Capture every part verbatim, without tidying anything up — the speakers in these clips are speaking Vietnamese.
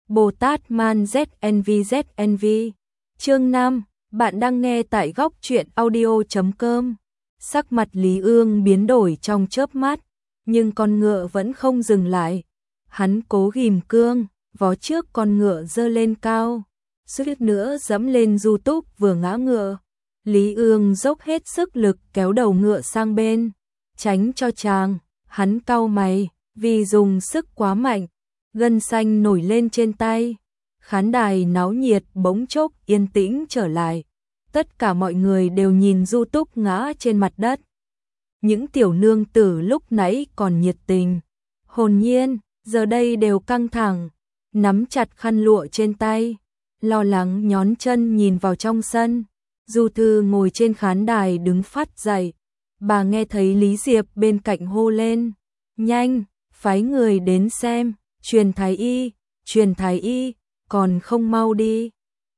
Bồ Tát Man Z N V Z N V. Chương năm, bạn đang nghe tại góc truyện audio chấm com. Sắc mặt Lý Ương biến đổi trong chớp mắt, nhưng con ngựa vẫn không dừng lại. Hắn cố ghim cương, vó trước con ngựa giơ lên cao, suýt nữa dẫm lên Du Túc vừa ngã ngựa. Lý Ương dốc hết sức lực kéo đầu ngựa sang bên, tránh cho chàng. Hắn cau mày, vì dùng sức quá mạnh, gân xanh nổi lên trên tay. Khán đài náo nhiệt bỗng chốc yên tĩnh trở lại. Tất cả mọi người đều nhìn Du Túc ngã trên mặt đất. Những tiểu nương tử lúc nãy còn nhiệt tình, hồn nhiên, giờ đây đều căng thẳng, nắm chặt khăn lụa trên tay, lo lắng nhón chân nhìn vào trong sân. Du Thư ngồi trên khán đài đứng phát dậy. Bà nghe thấy Lý Diệp bên cạnh hô lên, nhanh, phái người đến xem, truyền thái y, truyền thái y, còn không mau đi.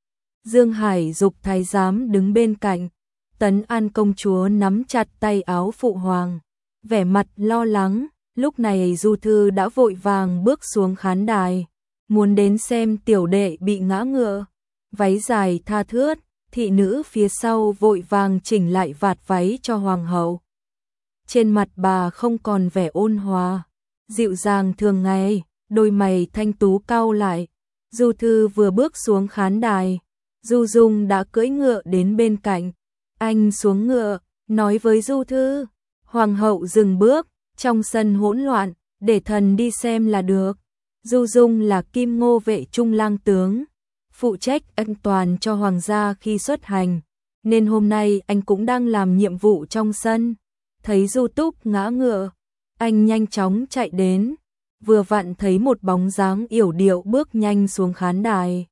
Dương Hải dục thái giám đứng bên cạnh. Tấn An công chúa nắm chặt tay áo phụ hoàng, vẻ mặt lo lắng. Lúc này Du Thư đã vội vàng bước xuống khán đài, muốn đến xem tiểu đệ bị ngã ngựa. Váy dài tha thướt, thị nữ phía sau vội vàng chỉnh lại vạt váy cho hoàng hậu. Trên mặt bà không còn vẻ ôn hòa, dịu dàng thường ngày, đôi mày thanh tú cau lại. Du Thư vừa bước xuống khán đài, Du Dung đã cưỡi ngựa đến bên cạnh. Anh xuống ngựa, nói với Du Thư, hoàng hậu dừng bước, trong sân hỗn loạn, để thần đi xem là được. Du Dung là Kim Ngô vệ trung lang tướng, phụ trách an toàn cho hoàng gia khi xuất hành, nên hôm nay anh cũng đang làm nhiệm vụ trong sân. Thấy Du Túc ngã ngựa, anh nhanh chóng chạy đến, vừa vặn thấy một bóng dáng yểu điệu bước nhanh xuống khán đài.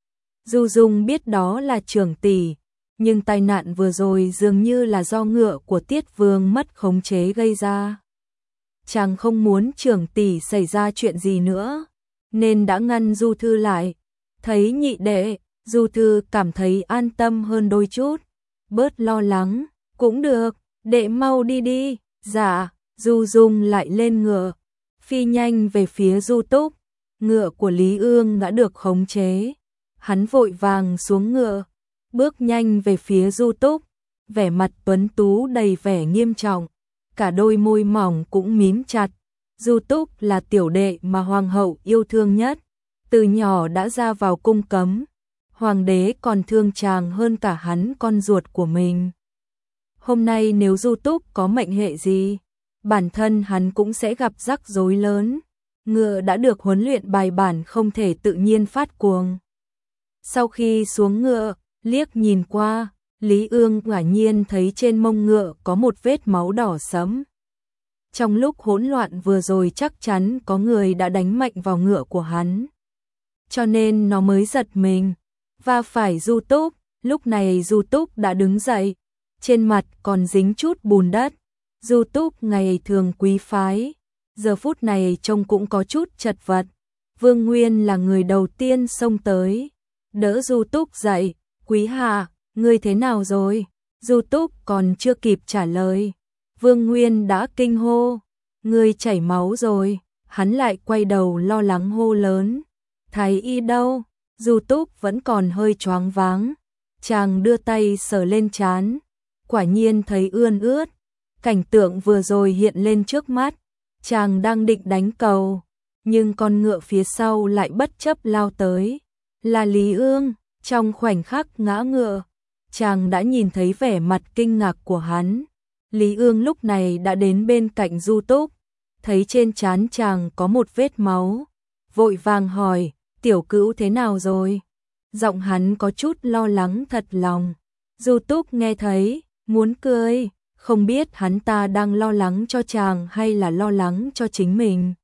Du Dung biết đó là trưởng tỷ, nhưng tai nạn vừa rồi dường như là do ngựa của Tiết Vương mất khống chế gây ra. Chàng không muốn trưởng tỷ xảy ra chuyện gì nữa, nên đã ngăn Du Thư lại. Thấy nhị đệ, Du Thư cảm thấy an tâm hơn đôi chút, bớt lo lắng. Cũng được, đệ mau đi đi. Dạ. Du Dung lại lên ngựa, phi nhanh về phía Du Túc. Ngựa của Lý Ương đã được khống chế, hắn vội vàng xuống ngựa, bước nhanh về phía Du Túc, vẻ mặt tuấn tú đầy vẻ nghiêm trọng, cả đôi môi mỏng cũng mím chặt. Du Túc là tiểu đệ mà hoàng hậu yêu thương nhất, từ nhỏ đã ra vào cung cấm, hoàng đế còn thương chàng hơn cả hắn con ruột của mình. Hôm nay nếu Du Túc có mệnh hệ gì, bản thân hắn cũng sẽ gặp rắc rối lớn. Ngựa đã được huấn luyện bài bản không thể tự nhiên phát cuồng. Sau khi xuống ngựa, liếc nhìn qua, Lý Ương quả nhiên thấy trên mông ngựa có một vết máu đỏ sẫm. Trong lúc hỗn loạn vừa rồi chắc chắn có người đã đánh mạnh vào ngựa của hắn, cho nên nó mới giật mình và phải Du Túc. Lúc này Du Túc đã đứng dậy, trên mặt còn dính chút bùn đất. Du Túc ngày thường quý phái, giờ phút này trông cũng có chút chật vật. Vương Nguyên là người đầu tiên xông tới, đỡ Du Túc dậy. Quý hạ, ngươi thế nào rồi? Du Túc còn chưa kịp trả lời, Vương Nguyên đã kinh hô, ngươi chảy máu rồi. Hắn lại quay đầu lo lắng hô lớn, thái y đâu? Du Túc vẫn còn hơi choáng váng, chàng đưa tay sờ lên trán, quả nhiên thấy ươn ướt. Cảnh tượng vừa rồi hiện lên trước mắt, chàng đang định đánh cầu, nhưng con ngựa phía sau lại bất chấp lao tới, là Lý Ương. Trong khoảnh khắc ngã ngựa, chàng đã nhìn thấy vẻ mặt kinh ngạc của hắn. Lý Ương lúc này đã đến bên cạnh Du Túc, thấy trên trán chàng có một vết máu, vội vàng hỏi, tiểu cữu thế nào rồi? Giọng hắn có chút lo lắng thật lòng. Du Túc nghe thấy, muốn cười, không biết hắn ta đang lo lắng cho chàng hay là lo lắng cho chính mình.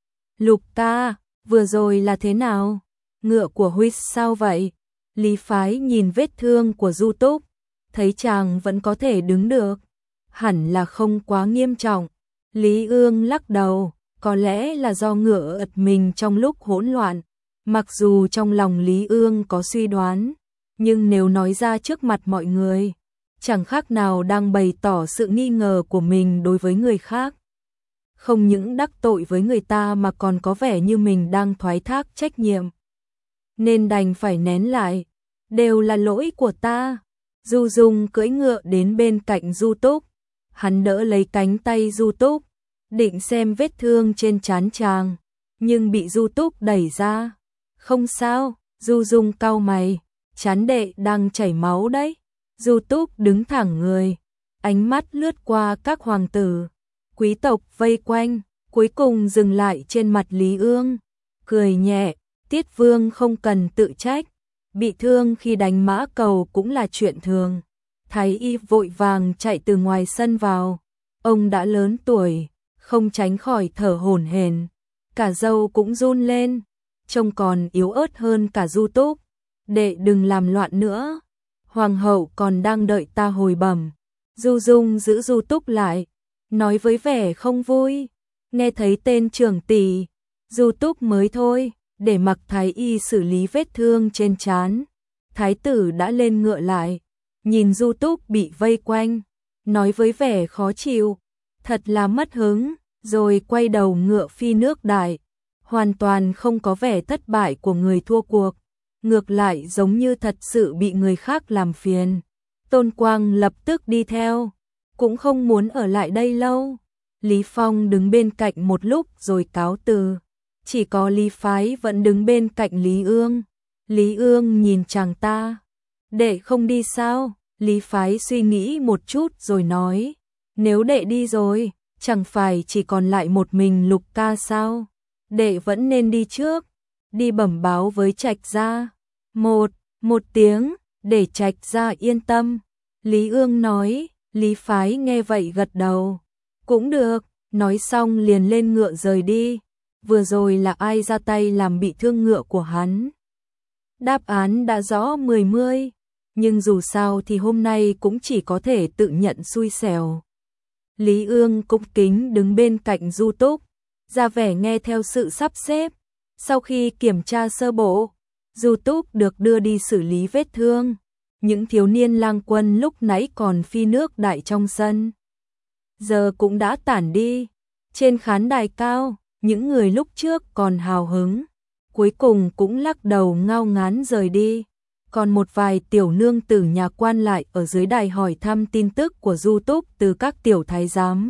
Lục ta, vừa rồi là thế nào? Ngựa của Huyết sao vậy? Lý Phái nhìn vết thương của Du Túc, thấy chàng vẫn có thể đứng được, hẳn là không quá nghiêm trọng. Lý Ương lắc đầu, có lẽ là do ngựa ật mình trong lúc hỗn loạn. Mặc dù trong lòng Lý Ương có suy đoán, nhưng nếu nói ra trước mặt mọi người, chẳng khác nào đang bày tỏ sự nghi ngờ của mình đối với người khác. Không những đắc tội với người ta mà còn có vẻ như mình đang thoái thác trách nhiệm. nên đành phải nén lại. Đều là lỗi của ta. Du Dung cưỡi ngựa đến bên cạnh Du Túc. Hắn đỡ lấy cánh tay Du Túc, định xem vết thương trên trán chàng, nhưng bị Du Túc đẩy ra. Không sao, Du Dung cau mày, trán đệ đang chảy máu đấy. Du Túc đứng thẳng người, ánh mắt lướt qua các hoàng tử, quý tộc vây quanh, cuối cùng dừng lại trên mặt Lý Ương, cười nhẹ, Tiết Vương không cần tự trách, bị thương khi đánh mã cầu cũng là chuyện thường. Thái y vội vàng chạy từ ngoài sân vào, ông đã lớn tuổi, không tránh khỏi thở hổn hển, cả râu cũng run lên, trông còn yếu ớt hơn cả Du Túc. Đệ đừng làm loạn nữa, hoàng hậu còn đang đợi ta hồi bẩm. Du Dung giữ Du Túc lại, nói với vẻ không vui, nghe thấy tên trưởng tỷ, Du Túc mới thôi, để mặc thái y xử lý vết thương trên trán. Thái tử đã lên ngựa lại, nhìn Du Túc bị vây quanh, nói với vẻ khó chịu, thật là mất hứng, rồi quay đầu ngựa phi nước đại, hoàn toàn không có vẻ thất bại của người thua cuộc, ngược lại giống như thật sự bị người khác làm phiền. Tôn Quang lập tức đi theo, cũng không muốn ở lại đây lâu. Lý Phong đứng bên cạnh một lúc rồi cáo từ, chỉ có Lý Phái vẫn đứng bên cạnh Lý Ương. Lý Ương nhìn chàng ta, đệ không đi sao? Lý Phái suy nghĩ một chút rồi nói, nếu đệ đi rồi, chẳng phải chỉ còn lại một mình Lục ca sao? Đệ vẫn nên đi trước, đi bẩm báo với Trạch gia. Một, một tiếng, để Trạch gia yên tâm. Lý Ương nói, Lý Phái nghe vậy gật đầu. Cũng được, nói xong liền lên ngựa rời đi. Vừa rồi là ai ra tay làm bị thương ngựa của hắn? Đáp án đã rõ mười mươi, nhưng dù sao thì hôm nay cũng chỉ có thể tự nhận xui xẻo. Lý Ương cung kính đứng bên cạnh Du Túc, ra vẻ nghe theo sự sắp xếp. Sau khi kiểm tra sơ bộ, Du Túc được đưa đi xử lý vết thương. Những thiếu niên lang quân lúc nãy còn phi nước đại trong sân, giờ cũng đã tản đi. Trên khán đài cao, những người lúc trước còn hào hứng, cuối cùng cũng lắc đầu ngao ngán rời đi. Còn một vài tiểu nương tử nhà quan lại ở dưới đài hỏi thăm tin tức của Du Túc từ các tiểu thái giám.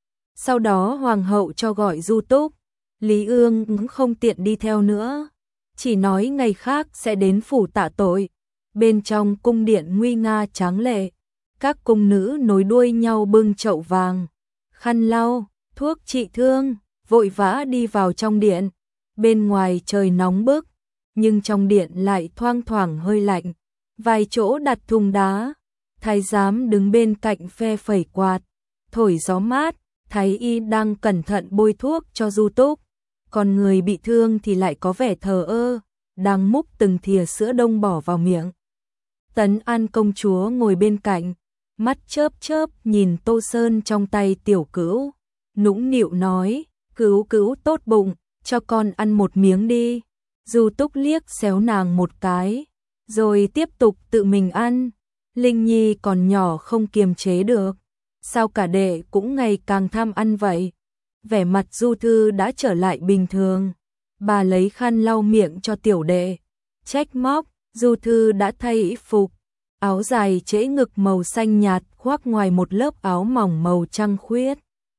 Sau đó hoàng hậu cho gọi Du Túc, Lý Ương cũng không tiện đi theo nữa, chỉ nói ngày khác sẽ đến phủ tạ tội. Bên trong cung điện nguy nga tráng lệ, các cung nữ nối đuôi nhau bưng chậu vàng, khăn lau, thuốc trị thương, vội vã đi vào trong điện. Bên ngoài trời nóng bức, nhưng trong điện lại thoang thoảng hơi lạnh, vài chỗ đặt thùng đá. Thái giám đứng bên cạnh phe phẩy quạt, thổi gió mát. Thái y đang cẩn thận bôi thuốc cho Du Túc, còn người bị thương thì lại có vẻ thờ ơ, đang múc từng thìa sữa đông bỏ vào miệng. Tấn An công chúa ngồi bên cạnh, mắt chớp chớp nhìn tô sơn trong tay tiểu cữu, nũng nịu nói, cữu cữu tốt bụng, cho con ăn một miếng đi. Du Túc liếc xéo nàng một cái, rồi tiếp tục tự mình ăn. Linh Nhi còn nhỏ không kiềm chế được, sao cả đệ cũng ngày càng tham ăn vậy? Vẻ mặt Du Thư đã trở lại bình thường, bà lấy khăn lau miệng cho tiểu đệ, trách móc. Du Thư đã thay y phục, áo dài trễ ngực màu xanh nhạt khoác ngoài một lớp áo mỏng màu trăng khuyết.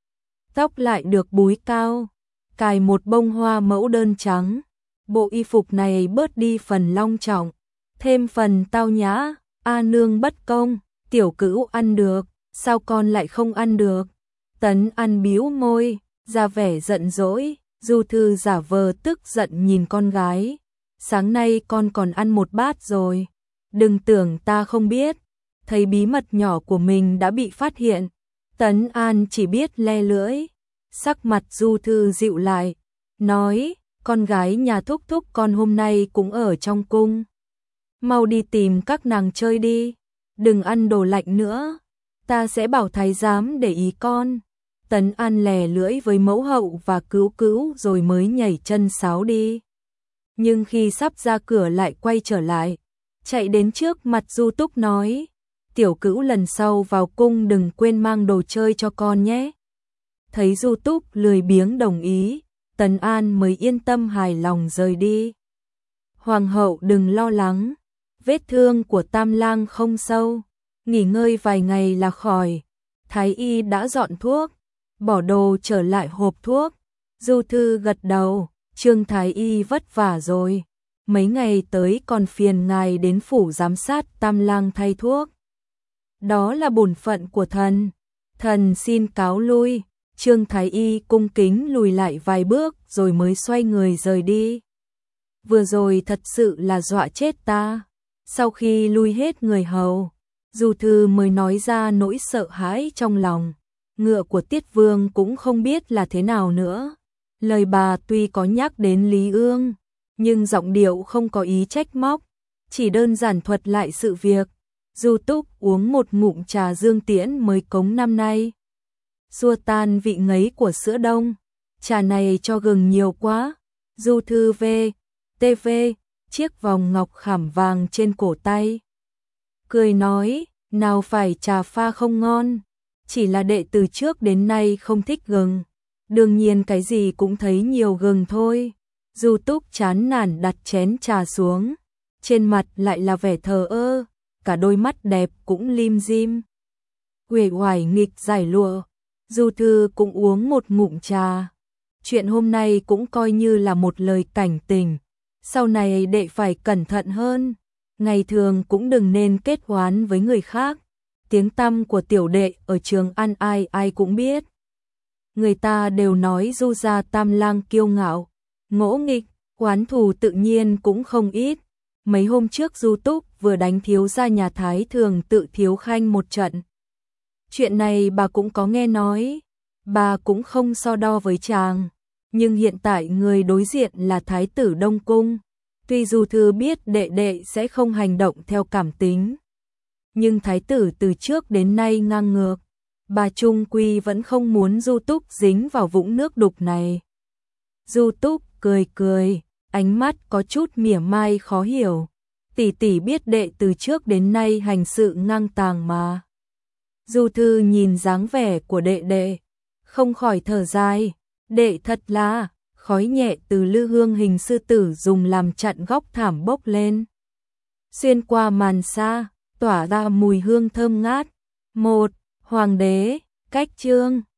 Tóc lại được búi cao, cài một bông hoa mẫu đơn trắng. Bộ y phục này bớt đi phần long trọng, thêm phần tao nhã. A nương bất công, tiểu cữu ăn được, sao con lại không ăn được? Tấn An bĩu môi, ra vẻ giận dỗi. Du Thư giả vờ tức giận nhìn con gái, sáng nay con còn ăn một bát rồi, đừng tưởng ta không biết. Thấy bí mật nhỏ của mình đã bị phát hiện, Tấn An chỉ biết le lưỡi. Sắc mặt Du Thư dịu lại, nói, con gái nhà thúc thúc con hôm nay cũng ở trong cung, mau đi tìm các nàng chơi đi, đừng ăn đồ lạnh nữa, ta sẽ bảo thái giám để ý con. Tấn An lè lưỡi với mẫu hậu và cứu cứu rồi mới nhảy chân sáo đi. Nhưng khi sắp ra cửa lại quay trở lại, chạy đến trước mặt Du Túc nói, tiểu cữu lần sau vào cung đừng quên mang đồ chơi cho con nhé. Thấy Du Túc lười biếng đồng ý, Tấn An mới yên tâm hài lòng rời đi. Hoàng hậu đừng lo lắng, vết thương của Tam Lang không sâu, nghỉ ngơi vài ngày là khỏi. Thái y đã dọn thuốc, bỏ đồ trở lại hộp thuốc. Du Thư gật đầu, Trương Thái y vất vả rồi, mấy ngày tới còn phiền ngài đến phủ giám sát Tam Lang thay thuốc. Đó là bổn phận của thần, thần xin cáo lui. Trương Thái y cung kính lùi lại vài bước rồi mới xoay người rời đi. Vừa rồi thật sự là dọa chết ta. Sau khi lui hết người hầu, Du Thư mới nói ra nỗi sợ hãi trong lòng. Ngựa của Tiết Vương cũng không biết là thế nào nữa. Lời bà tuy có nhắc đến Lý Ương, nhưng giọng điệu không có ý trách móc, chỉ đơn giản thuật lại sự việc. Du Túc uống một ngụm trà Dương Tiễn mới cống năm nay, xua tan vị ngấy của sữa đông. Trà này cho gừng nhiều quá. Du Thư về, tê vê, chiếc vòng ngọc khảm vàng trên cổ tay. Cười nói, nào phải trà pha không ngon, chỉ là đệ từ trước đến nay không thích gừng. Đương nhiên cái gì cũng thấy nhiều gừng thôi. Du Túc chán nản đặt chén trà xuống, trên mặt lại là vẻ thờ ơ, cả đôi mắt đẹp cũng lim dim. Uể oải nghịch giải lụa. Du Thư cũng uống một ngụm trà. Chuyện hôm nay cũng coi như là một lời cảnh tỉnh. Sau này đệ phải cẩn thận hơn. Ngày thường cũng đừng nên kết oán với người khác. Tiếng tăm của tiểu đệ ở Trường An ai ai cũng biết. Người ta đều nói Du gia Tam Lang kiêu ngạo, ngỗ nghịch, oán thù tự nhiên cũng không ít. Mấy hôm trước Du Túc vừa đánh thiếu gia nhà Thái Thường tự thiếu khanh một trận. Chuyện này bà cũng có nghe nói, bà cũng không so đo với chàng, nhưng hiện tại người đối diện là Thái tử Đông Cung. Tuy Du Thư biết đệ đệ sẽ không hành động theo cảm tính, nhưng Thái tử từ trước đến nay ngang ngược, bà trung quy vẫn không muốn Du Túc dính vào vũng nước đục này. Du Túc cười cười, ánh mắt có chút mỉa mai khó hiểu. Tỷ tỷ biết đệ từ trước đến nay hành sự ngang tàng mà. Du Thư nhìn dáng vẻ của đệ đệ, không khỏi thở dài. Đệ thật là, khói nhẹ từ lư hương hình sư tử dùng làm chặn góc thảm bốc lên. Xuyên qua màn sa, tỏa ra mùi hương thơm ngát. Một, Hoàng đế, cách chương.